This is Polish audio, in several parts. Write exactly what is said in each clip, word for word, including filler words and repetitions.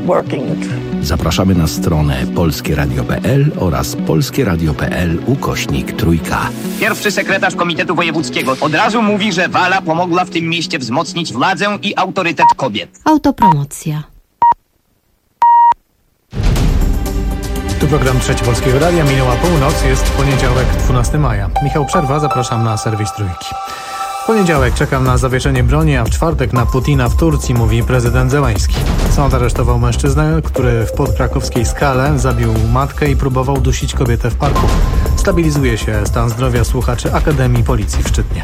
Zapraszamy na stronę polskieradio kropka p l oraz polskieradio kropka p l ukośnik trójka. Pierwszy sekretarz Komitetu Wojewódzkiego od razu mówi, że Wala pomogła w tym mieście wzmocnić władzę i autorytet kobiet. Autopromocja. Tu program Trzeci Polskiego Radia. Minęła północ, jest poniedziałek, dwunastego maja. Michał Przerwa, zapraszam na serwis Trójki. W poniedziałek czekam na zawieszenie broni, a w czwartek na Putina w Turcji, mówi prezydent Zełański. Sąd aresztował mężczyznę, który w podkrakowskiej Skale zabił matkę i próbował dusić kobietę w parku. Stabilizuje się stan zdrowia słuchaczy Akademii Policji w Szczytnie.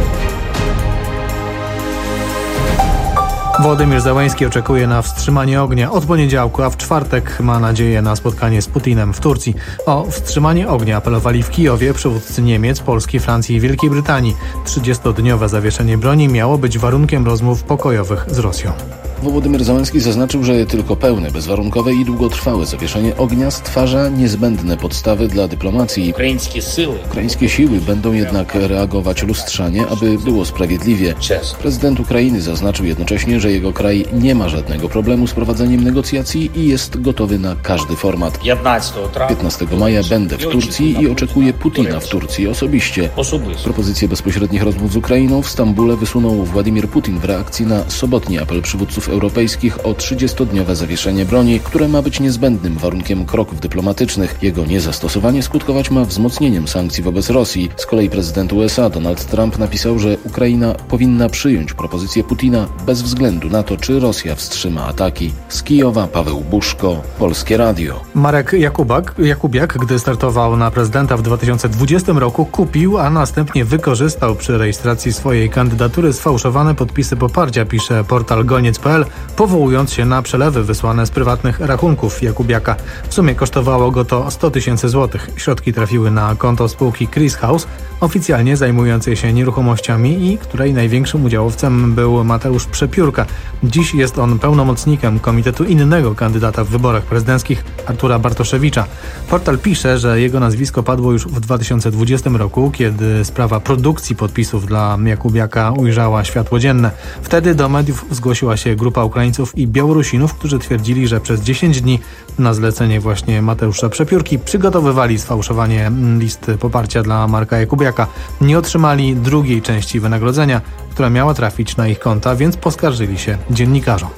Wołodymyr Zełański oczekuje na wstrzymanie ognia od poniedziałku, a w czwartek ma nadzieję na spotkanie z Putinem w Turcji. O wstrzymanie ognia apelowali w Kijowie przywódcy Niemiec, Polski, Francji i Wielkiej Brytanii. trzydziestodniowe zawieszenie broni miało być warunkiem rozmów pokojowych z Rosją. Wołodymyr Zełański zaznaczył, że tylko pełne, bezwarunkowe i długotrwałe zawieszenie ognia stwarza niezbędne podstawy dla dyplomacji. Ukraińskie siły będą jednak reagować lustrzanie, aby było sprawiedliwie. Prezydent Ukrainy zaznaczył jednocześnie, że jego kraj nie ma żadnego problemu z prowadzeniem negocjacji i jest gotowy na każdy format. piętnastego maja będę w Turcji i oczekuję Putina w Turcji osobiście. Propozycję bezpośrednich rozmów z Ukrainą w Stambule wysunął Władimir Putin w reakcji na sobotni apel przywódców europejskich o trzydziestodniowe zawieszenie broni, które ma być niezbędnym warunkiem kroków dyplomatycznych. Jego niezastosowanie skutkować ma wzmocnieniem sankcji wobec Rosji. Z kolei prezydent U S A Donald Trump napisał, że Ukraina powinna przyjąć propozycję Putina bez względu na to, czy Rosja wstrzyma ataki. Z Kijowa Paweł Buszko, Polskie Radio. Marek Jakubak, Jakubiak, gdy startował na prezydenta w dwa tysiące dwudziestym roku, kupił, a następnie wykorzystał przy rejestracji swojej kandydatury sfałszowane podpisy poparcia, pisze portal goniec kropka p l, powołując się na przelewy wysłane z prywatnych rachunków Jakubiaka. W sumie kosztowało go to sto tysięcy złotych. Środki trafiły na konto spółki Chris House, oficjalnie zajmującej się nieruchomościami i której największym udziałowcem był Mateusz Przepiórka. Dziś jest on pełnomocnikiem komitetu innego kandydata w wyborach prezydenckich, Artura Bartoszewicza. Portal pisze, że jego nazwisko padło już w dwa tysiące dwudziestym roku, kiedy sprawa produkcji podpisów dla Jakubiaka ujrzała światło dzienne. Wtedy do mediów zgłosiła się grupa Ukraińców i Białorusinów, którzy twierdzili, że przez dziesięć dni na zlecenie właśnie Mateusza Przepiórki przygotowywali sfałszowanie list poparcia dla Marka Jakubiaka. Nie otrzymali drugiej części wynagrodzenia, która miała trafić na ich konta, więc poskarżyli się dziennikarzom.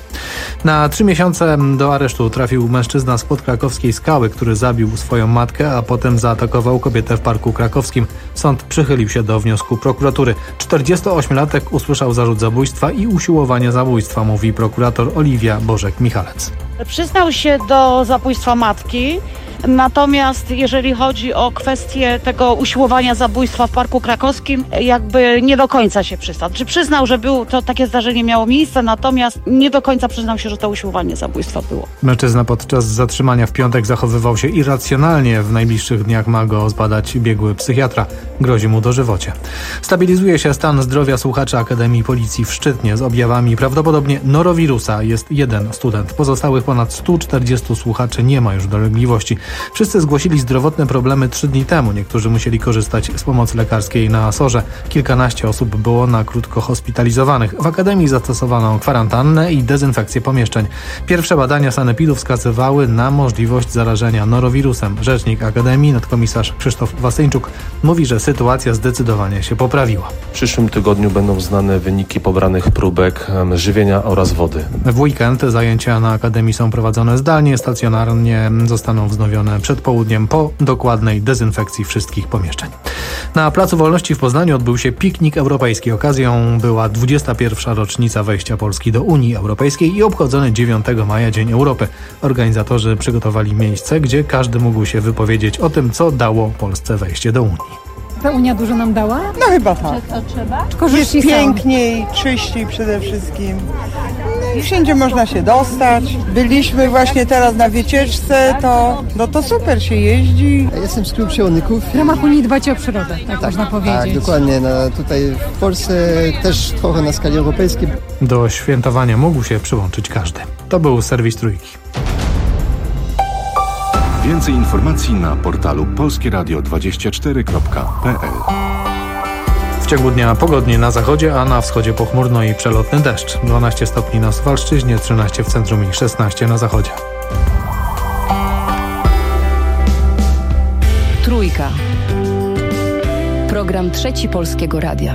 Na trzy miesiące do aresztu trafił mężczyzna z podkrakowskiej Skały, który zabił swoją matkę, a potem zaatakował kobietę w Parku Krakowskim. Sąd przychylił się do wniosku prokuratury. czterdziestoośmiolatek usłyszał zarzut zabójstwa i usiłowania zabójstwa, mówi prokurator Oliwia Bożek-Michalec. Przyznał się do zabójstwa matki, natomiast jeżeli chodzi o kwestię tego usiłowania zabójstwa w Parku Krakowskim, jakby nie do końca się przyznał. Czy przyznał, że był, to takie zdarzenie miało miejsce, natomiast nie do końca przyznał się, że to usiłowanie zabójstwa było. Mężczyzna podczas zatrzymania w piątek zachowywał się irracjonalnie. W najbliższych dniach ma go zbadać biegły psychiatra. Grozi mu dożywocie. Stabilizuje się stan zdrowia słuchaczy Akademii Policji w Szczytnie. Z objawami prawdopodobnie norowirusa jest jeden student. Pozostałych ponad stu czterdziestu słuchaczy nie ma już dolegliwości. Wszyscy zgłosili zdrowotne problemy trzy dni temu. Niektórzy musieli korzystać z pomocy lekarskiej na Asorze. Kilkanaście osób było na krótko hospitalizowanych. W Akademii zastosowano kwarantannę i dezynfekcję pomieszczeń. Pierwsze badania sanepidu wskazywały na możliwość zarażenia norowirusem. Rzecznik Akademii, nadkomisarz Krzysztof Wasyńczuk, mówi, że sytuacja zdecydowanie się poprawiła. W przyszłym tygodniu będą znane wyniki pobranych próbek żywienia oraz wody. W weekend zajęcia na Akademii są prowadzone zdalnie, stacjonarnie zostaną wznowione przed południem po dokładnej dezynfekcji wszystkich pomieszczeń. Na Placu Wolności w Poznaniu odbył się piknik europejski. Okazją była dwudziesta pierwsza rocznica wejścia Polski do Unii Europejskiej i obchodzony dziewiątego maja Dzień Europy. Organizatorzy przygotowali miejsce, gdzie każdy mógł się wypowiedzieć o tym, co dało Polsce wejście do Unii. Ta Unia dużo nam dała? No chyba tak. To trzeba? Jest piękniej, czyściej przede wszystkim. No i wszędzie można się dostać. Byliśmy właśnie teraz na wycieczce, to, no to super się jeździ. Ja jestem z klubu przełodników. W ramach Unii dbacie o przyrodę, tak, tak można powiedzieć. Tak, dokładnie. No, tutaj w Polsce też trochę na skali europejskiej. Do świętowania mógł się przyłączyć każdy. To był serwis Trójki. Więcej informacji na portalu polskieradio dwadzieścia cztery kropka p l. ciągu dnia pogodnie na zachodzie, a na wschodzie pochmurno i przelotny deszcz. dwanaście stopni na Suwalszczyźnie, trzynaście w centrum i szesnaście na zachodzie. Trójka. Program Trzeci Polskiego Radia.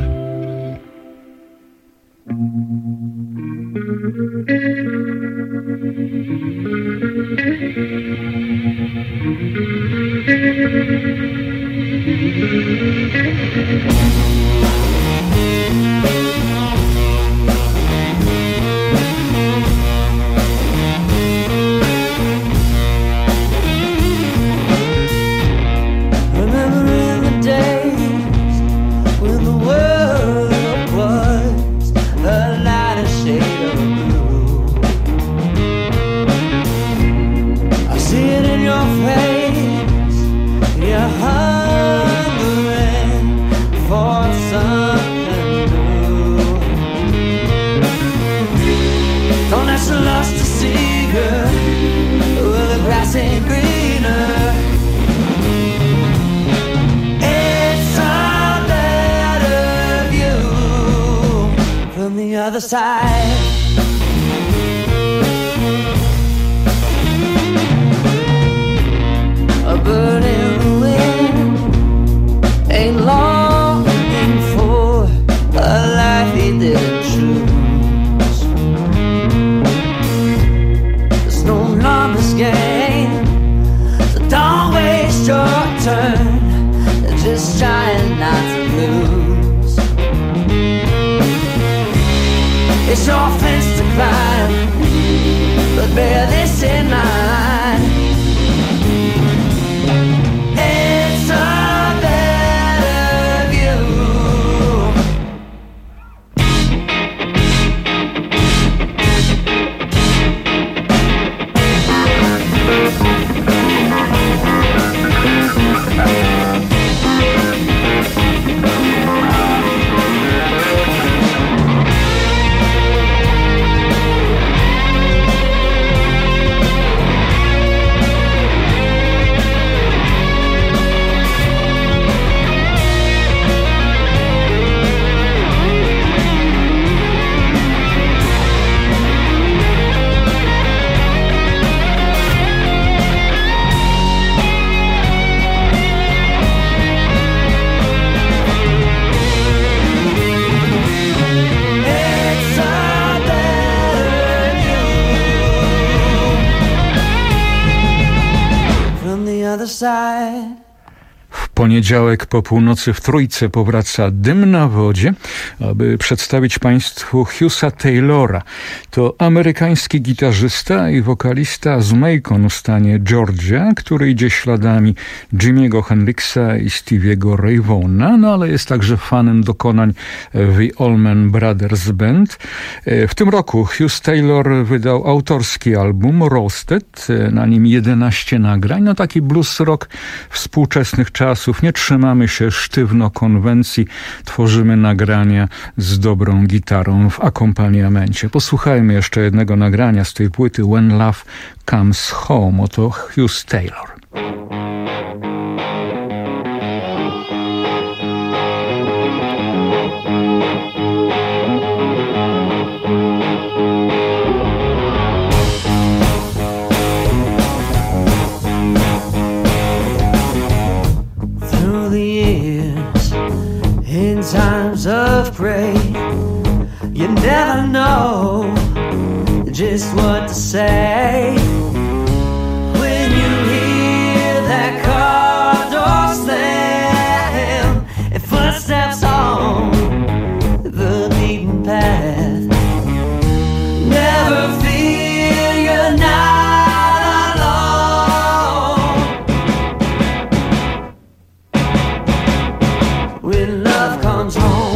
Other side. A bird in the wind ain't longing for a life he didn't choose. There's no numbers game, so don't waste your turn. Just trying not to lose. It's your fence to climb, but bear this in mind. It's a better view. W poniedziałek po północy w Trójce powraca Dym na wodzie, aby przedstawić Państwu Hughesa Taylora. To amerykański gitarzysta i wokalista z Macon w stanie Georgia, który idzie śladami Jimmy'ego Hendrixa i Stevie'ego Ray Vaughna, no ale jest także fanem dokonań The Allman Brothers Band. W tym roku Hughes Taylor wydał autorski album Roasted, na nim jedenaście nagrań, no taki blues rock współczesnych czasów. Nie trzymamy się sztywno konwencji, tworzymy nagrania z dobrą gitarą w akompaniamencie. Posłuchajmy jeszcze jednego nagrania z tej płyty When Love Comes Home. Oto Hughes Taylor. Times of pain, you never know just what to say. When you hear that car door slam and footsteps on the beaten path, never feel you're not alone. When love comes home.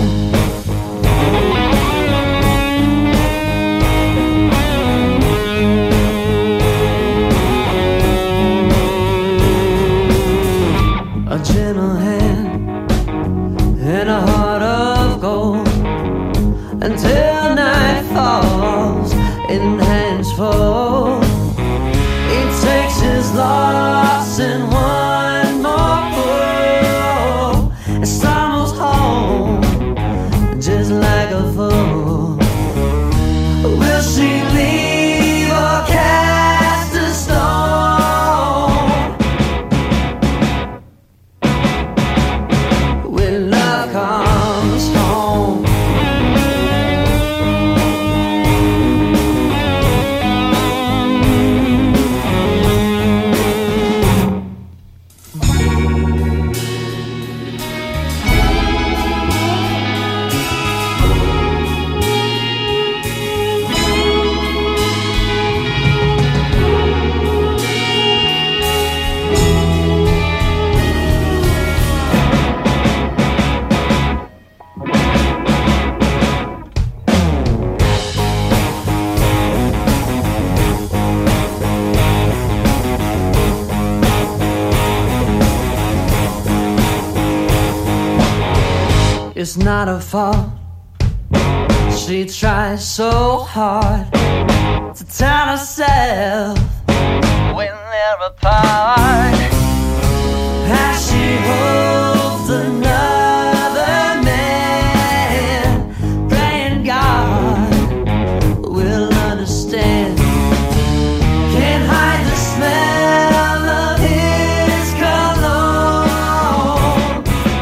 it's not her fault. She tries so hard to tell herself when they're apart, as she holds another man, praying God will understand. Can't hide the smell of his cologne.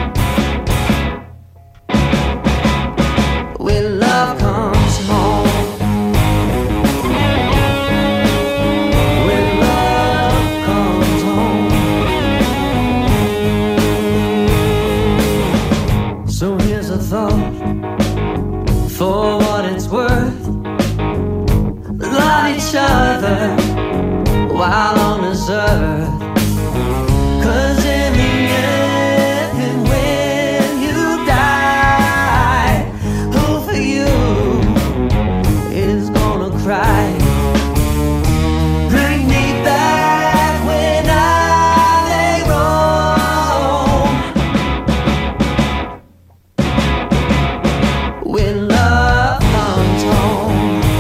When love comes home, when love comes home. So here's a thought, for what it's worth, love each other while on this earth. 'Cause in the end, when you die, who for you is gonna cry? Bring me back when I lay roam, when love comes home.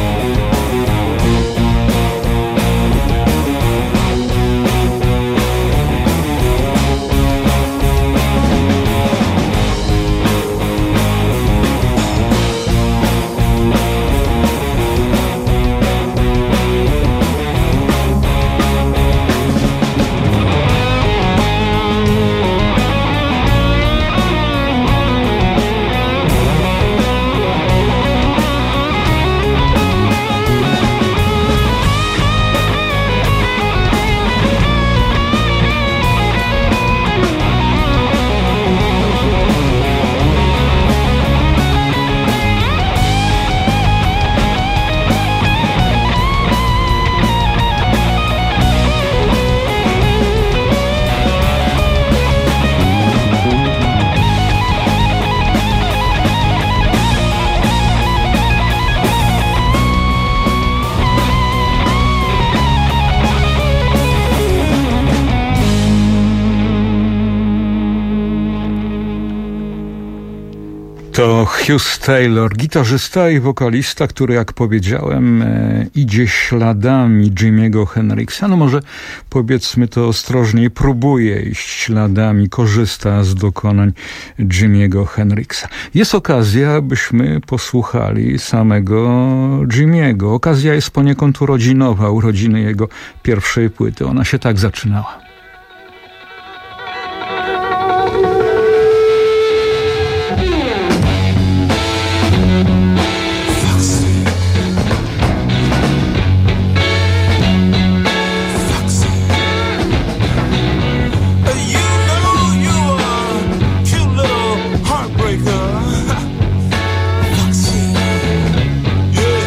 To Hugh Taylor, gitarzysta i wokalista, który, jak powiedziałem, e, idzie śladami Jimiego Hendrixa. No może powiedzmy to ostrożniej, próbuje iść śladami, korzysta z dokonań Jimiego Hendrixa. Jest okazja, abyśmy posłuchali samego Jimiego. Okazja jest poniekąd urodzinowa, urodziny jego pierwszej płyty. Ona się tak zaczynała.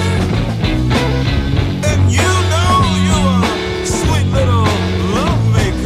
Sweet little love maker.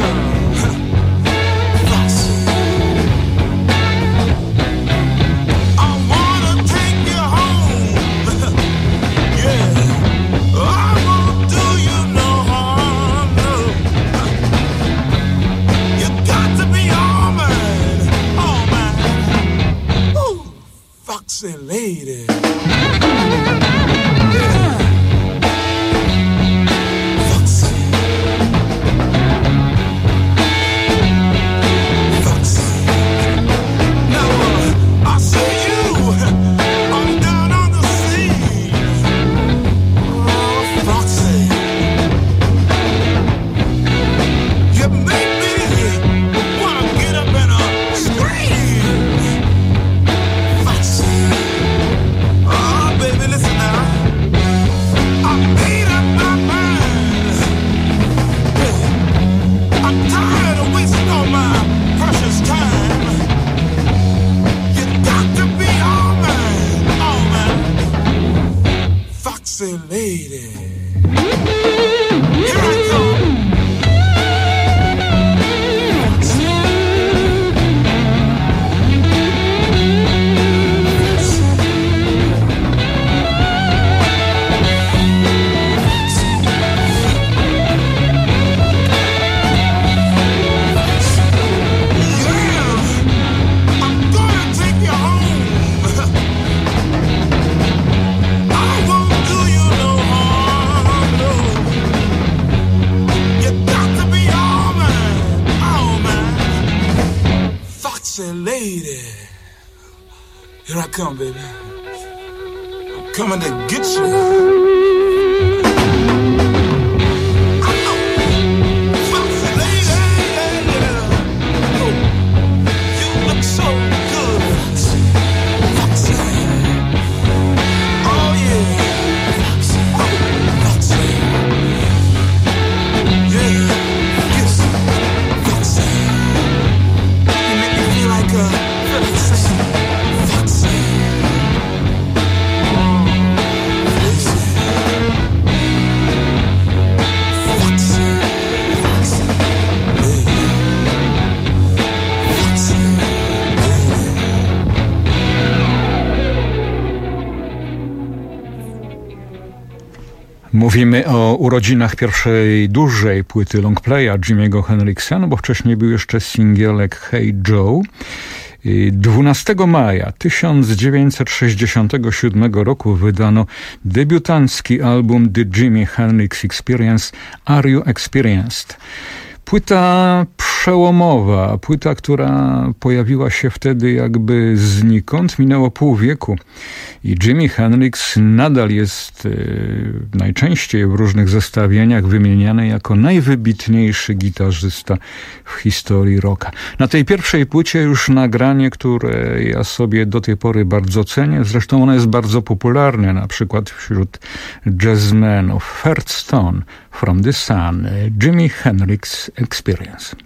lady. Here I come, baby. I'm coming to get you. Mówimy o urodzinach pierwszej dużej płyty longplaya Jimmy'ego Hendrixa, no bo wcześniej był jeszcze singielek Hey Joe. dwunastego maja tysiąc dziewięćset sześćdziesiątego siódmego roku wydano debiutancki album The Jimi Hendrix Experience Are You Experienced? Płyta przełomowa, płyta, która pojawiła się wtedy jakby znikąd. Minęło pół wieku i Jimi Hendrix nadal jest y, najczęściej w różnych zestawieniach wymieniany jako najwybitniejszy gitarzysta w historii rocka. Na tej pierwszej płycie już nagranie, które ja sobie do tej pory bardzo cenię, zresztą ono jest bardzo popularne, na przykład wśród jazzmenów. Third Stone, From the Sun, Jimi Hendrix Experience.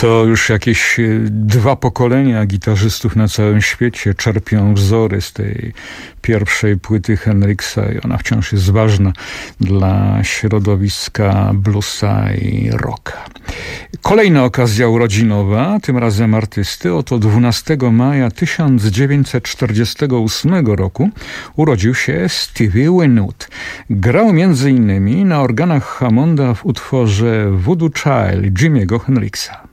To już jakieś dwa pokolenia gitarzystów na całym świecie czerpią wzory z tej pierwszej płyty Hendrixa i ona wciąż jest ważna dla środowiska bluesa i rocka. Kolejna okazja urodzinowa, tym razem artysty. Oto dwunastego maja tysiąc dziewięćset czterdziestego ósmego roku urodził się Stevie Winwood. Grał między innymi na organach Hammonda w utworze Voodoo Child Jimiego Hendrixa.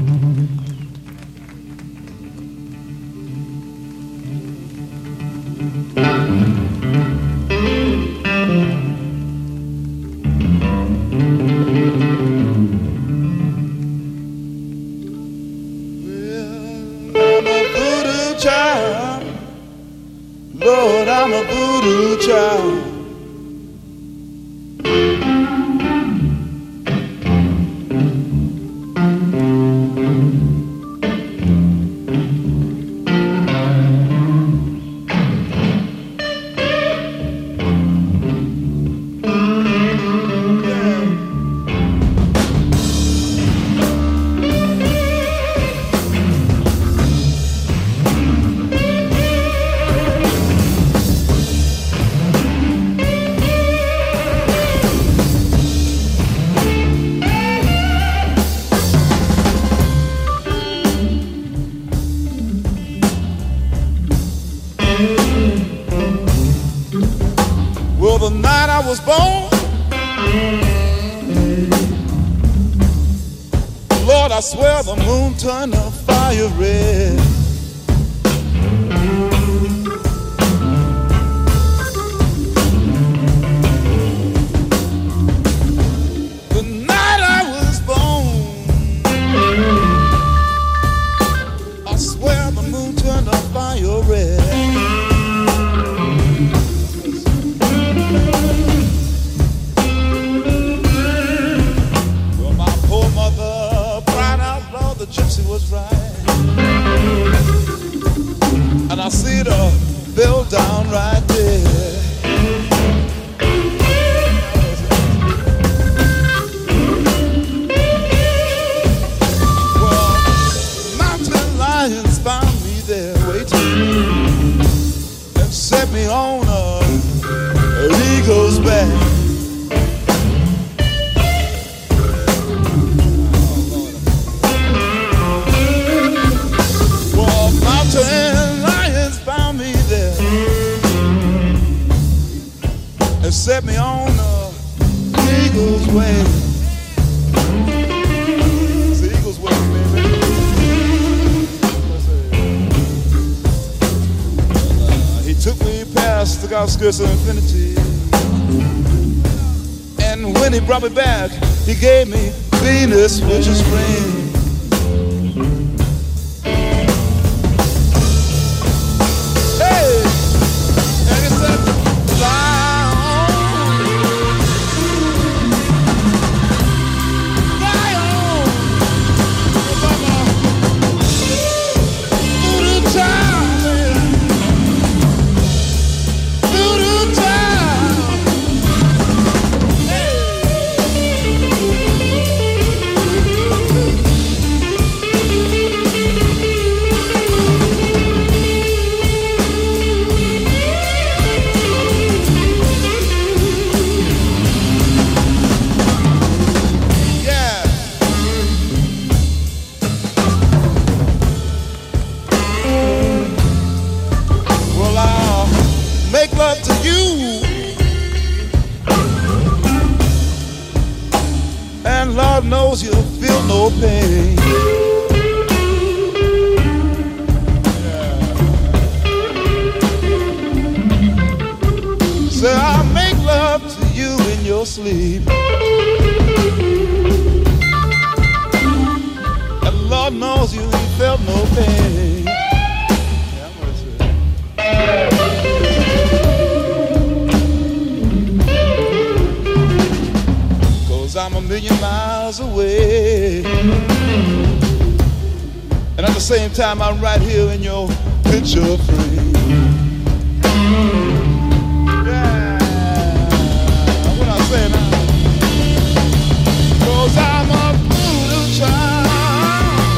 Lord, I'm a voodoo child. I swear the moon turned the fire red. The night I was born, I swear the moon turned the fire red. Well, my poor mother cried out, Lord, the gypsy was right. And I see the bill down right there. Well, mountain lions found me there waiting and set me on a, an eagle's back. Mountain lions found me there and set me on the eagle's way. It's the eagle's way, baby. Uh, he took me past the outskirts of infinity, and when he brought me back, he gave me Venus, which is spring. Knows you feel no pain. Yeah. So I'll make love to you in your sleep, and Lord knows you felt no pain. Yeah, I'm gonna say. I'm a million miles away, and at the same time I'm right here in your picture frame. Yeah, what I say now? 'Cause I'm a voodoo child.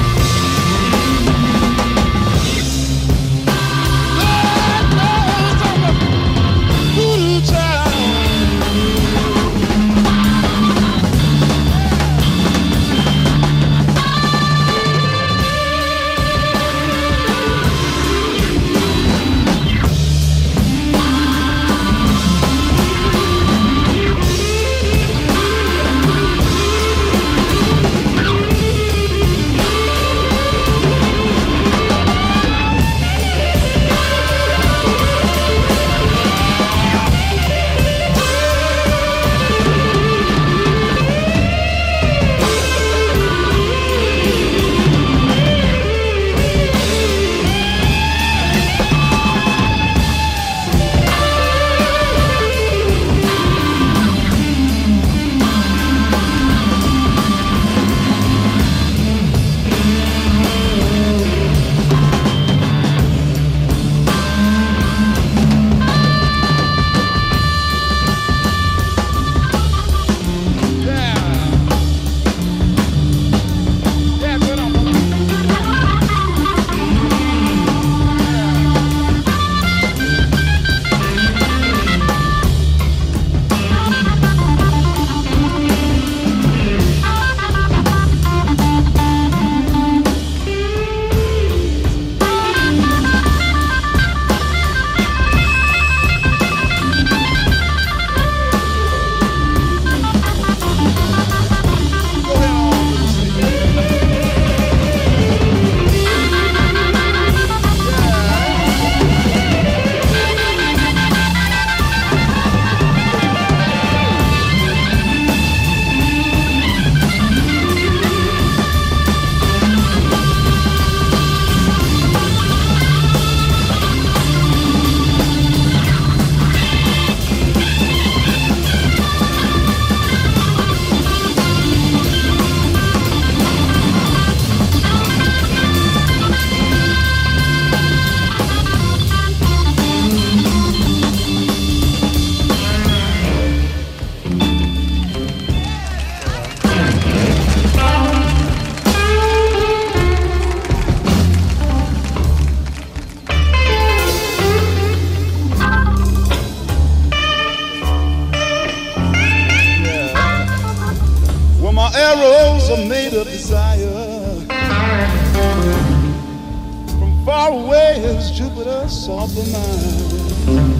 far away as Jupiter saw the mine.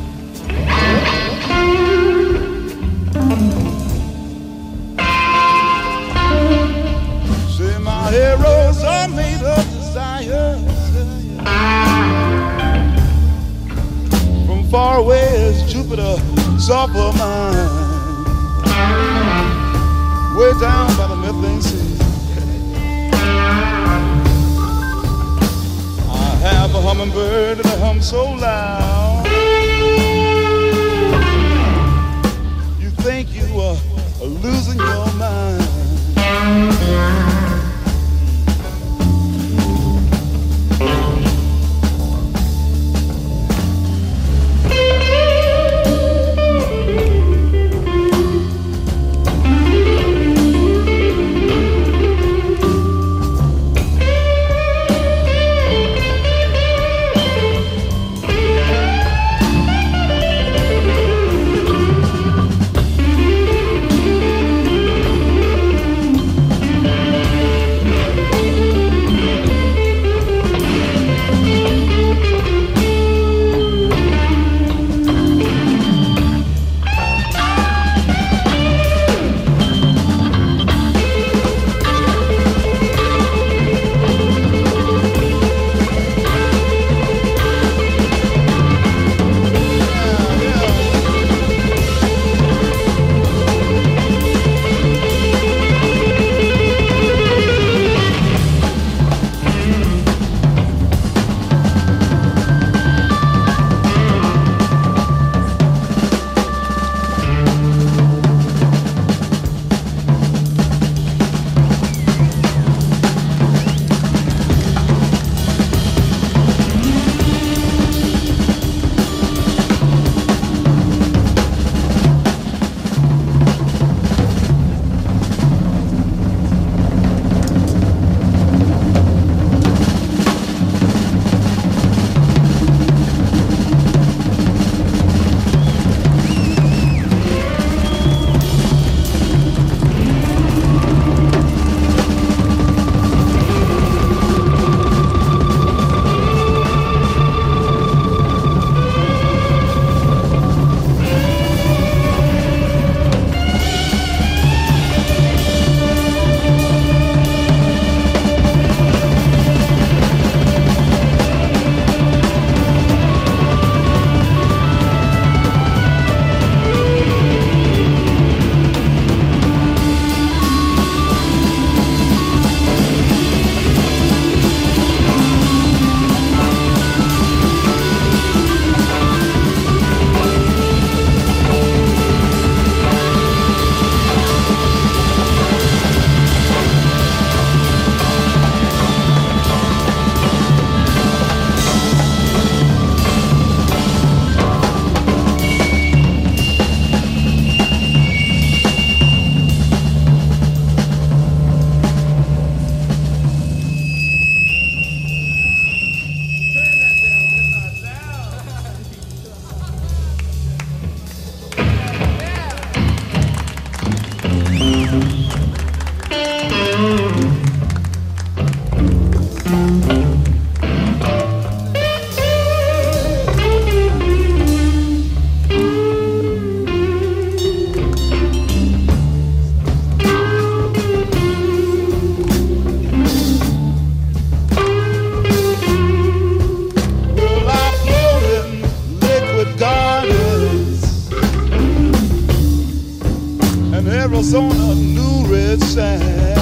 Say my heroes are made of desire. From far away as Jupiter saw the mine. Way down by the methane sea. I have a hummingbird and a hum so loud. You think you are losing your mind. Arizona, New Red Sand.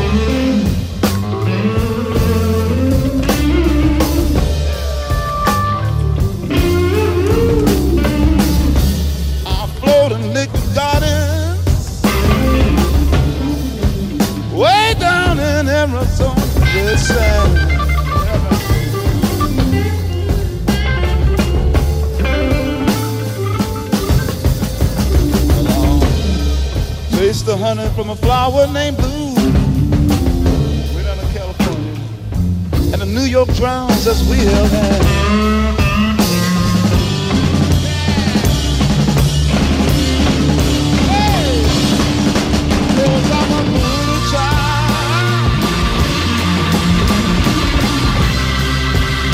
I float in liquid gardens, way down in Arizona, Red Sand. Taste the honey from a flower named Blue, way down in California, and the New York drowns as we have had. Hey, there was I'm a little child.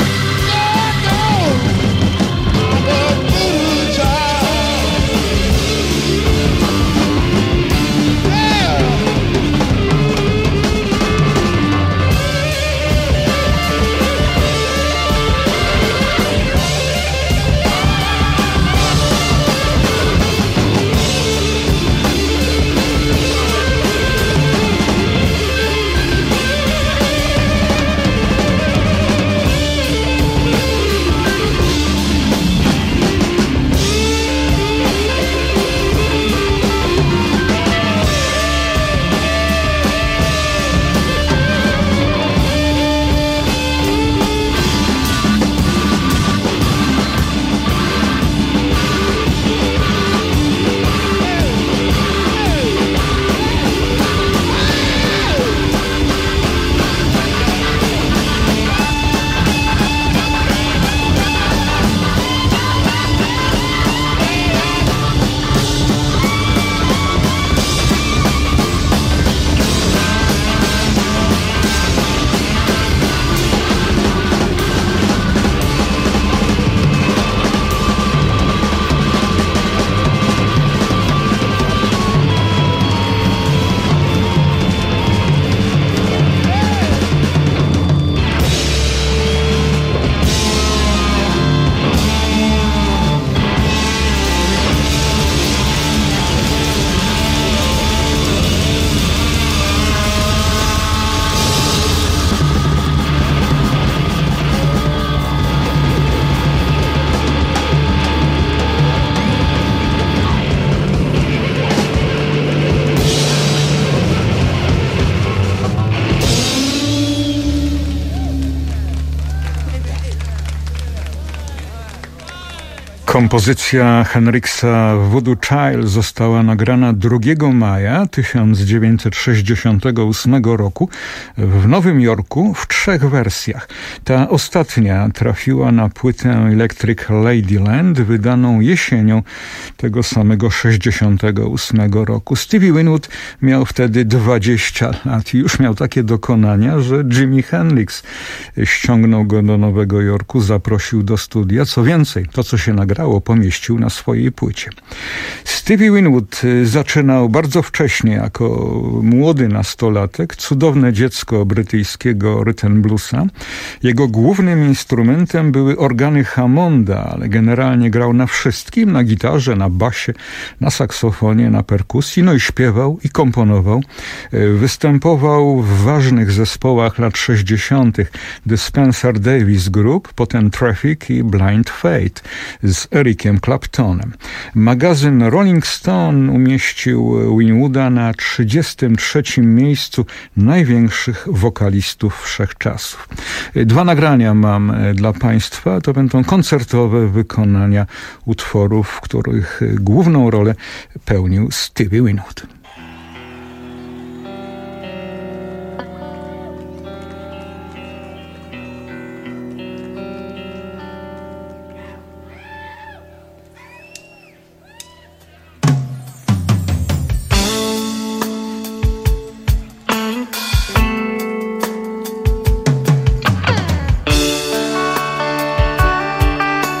Kompozycja Hendrixa Voodoo Child została nagrana drugiego maja tysiąc dziewięćset sześćdziesiątego ósmego roku w Nowym Jorku w trzech wersjach. Ta ostatnia trafiła na płytę Electric Ladyland wydaną jesienią tego samego sześćdziesiątego ósmego roku. Stevie Winwood miał wtedy dwadzieścia lat i już miał takie dokonania, że Jimi Hendrix ściągnął go do Nowego Jorku, zaprosił do studia. Co więcej, to co się nagrało pomieścił na swojej płycie. Stevie Winwood zaczynał bardzo wcześnie jako młody nastolatek, cudowne dziecko brytyjskiego rhythm bluesa. Jego głównym instrumentem były organy Hammonda, ale generalnie grał na wszystkim, na gitarze, na basie, na saksofonie, na perkusji, no i śpiewał i komponował. Występował w ważnych zespołach lat sześćdziesiątych The Spencer Davis Group, potem Traffic i Blind Fate z Ericiem Claptonem. Magazyn Rolling Stone umieścił Winwooda na trzydziestym trzecim miejscu największych wokalistów wszechczasów. Dwa nagrania mam dla Państwa. To będą koncertowe wykonania utworów, w których główną rolę pełnił Stevie Winwood.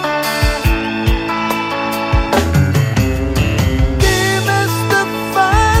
Demystify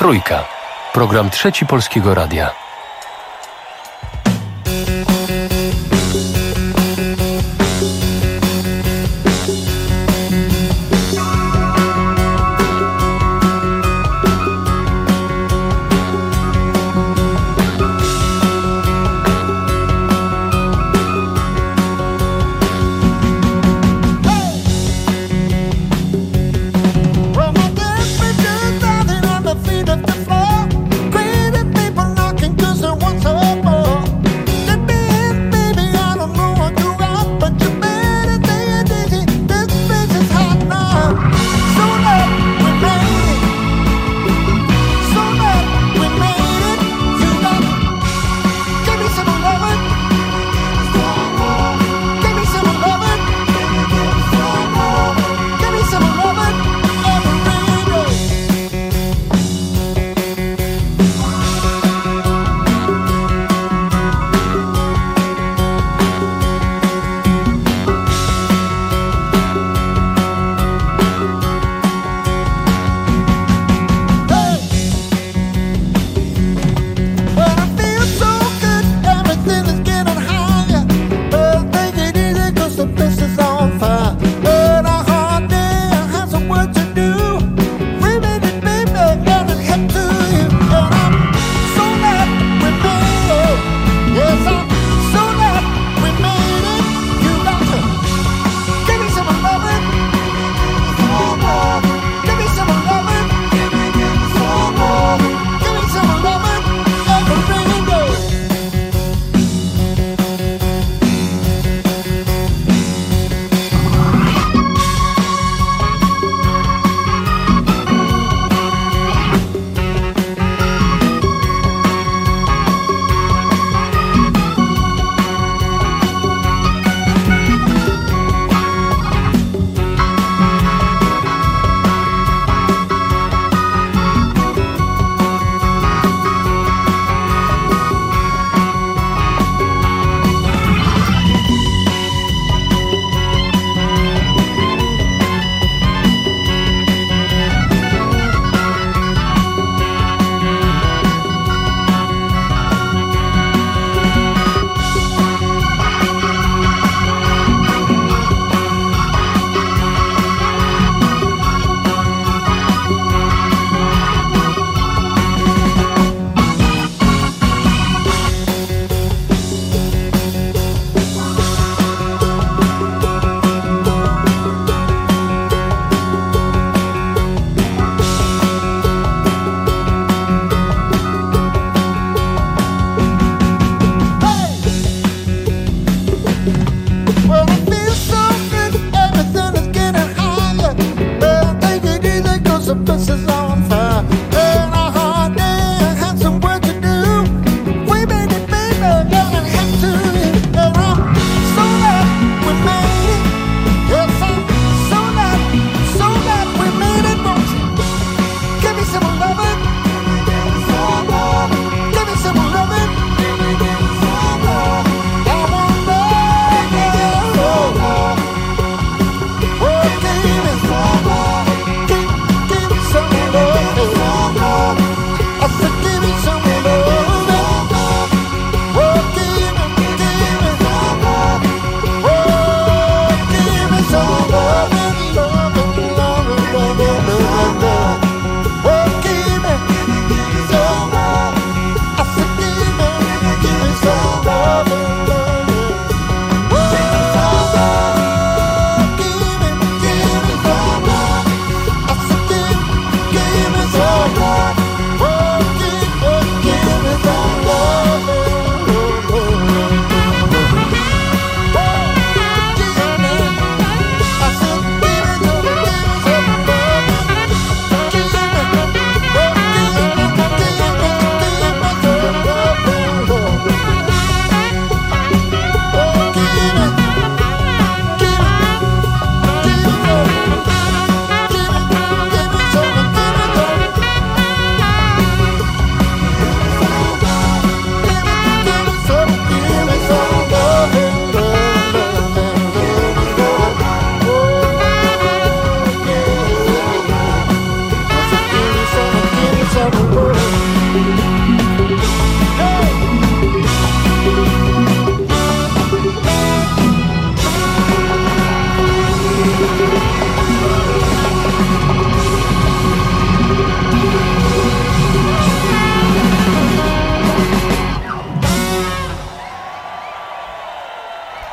Trójka. Program Trzeci Polskiego Radia. Feet of the floor, greedy people knocking.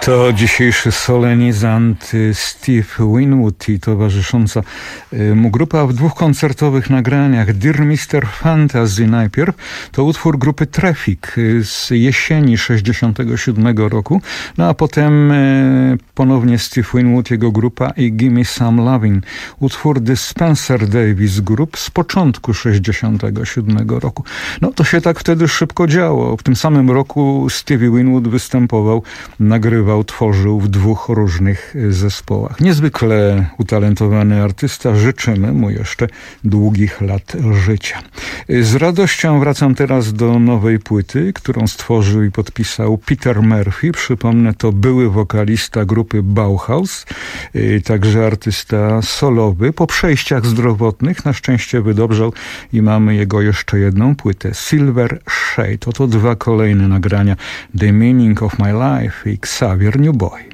To dzisiejszy solenizant Steve Winwood i towarzysząca mu grupa w dwóch koncertowych nagraniach. Dear mister Fantasy najpierw to utwór grupy Traffic z jesieni sześćdziesiątego siódmego roku, no a potem ponownie Steve Winwood, jego grupa i Gimme Some Lovin', utwór The Spencer Davis Group z początku sześćdziesiątego siódmego roku. No to się tak wtedy szybko działo. W tym samym roku Stevie Winwood występował, nagrywał, tworzył w dwóch różnych zespołach. Niezwykle utalentowany artysta, życzymy mu jeszcze długich lat życia. Z radością wracam teraz do nowej płyty, którą stworzył i podpisał Peter Murphy. Przypomnę, to były wokalista grupy Bauhaus, także artysta solowy. Po przejściach zdrowotnych na szczęście wydobrzał i mamy jego jeszcze jedną płytę, Silver Shade. Oto dwa kolejne nagrania, The Meaning of My Life i Xavier New Boy.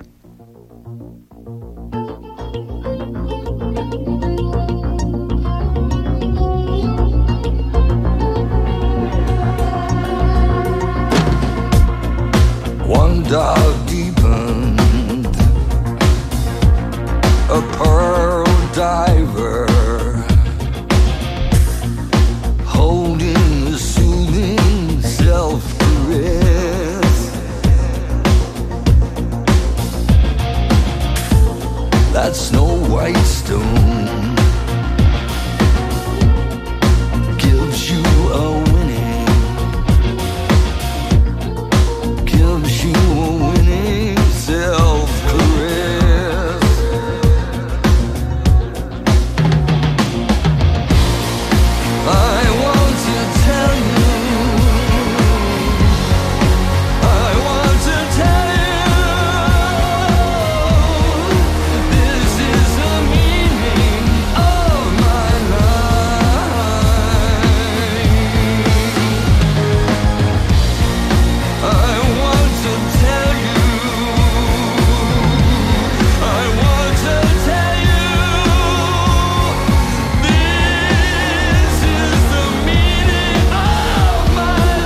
One dog deepened, a pearl diver, holding the soothing self-caress. That snow white stone gives you a winning, gives you a winning self-caress. I want to tell you, I want to tell you, this is the meaning of my life. I want to tell you, I want to tell you, this is the meaning of my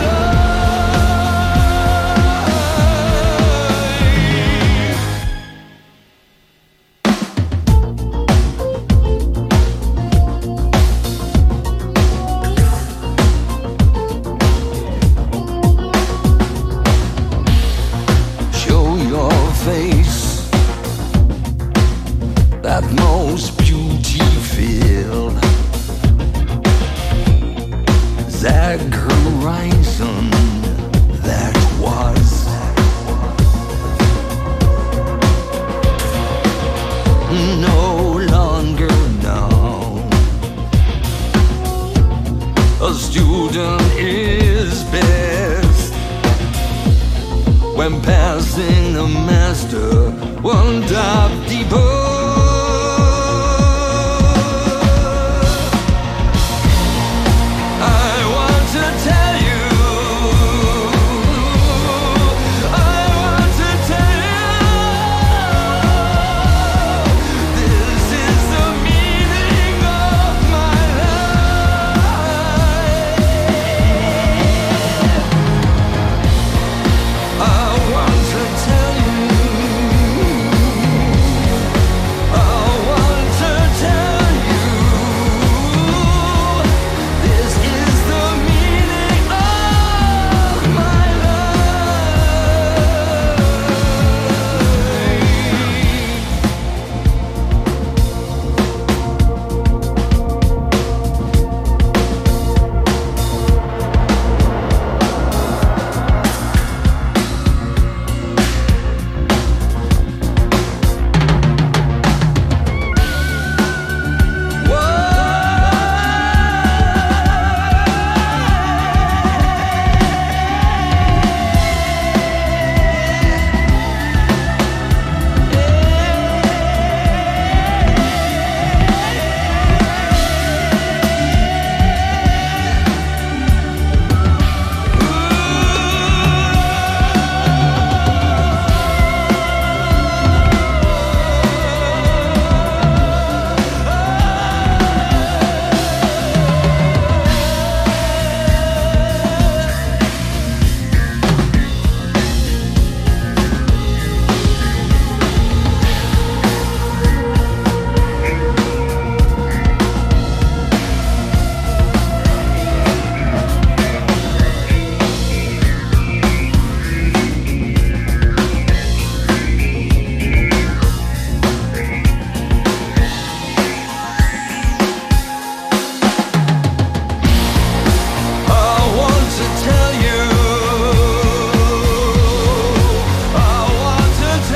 Show your face, that most beauty-filled zag horizon that was no longer now. A student is best when passing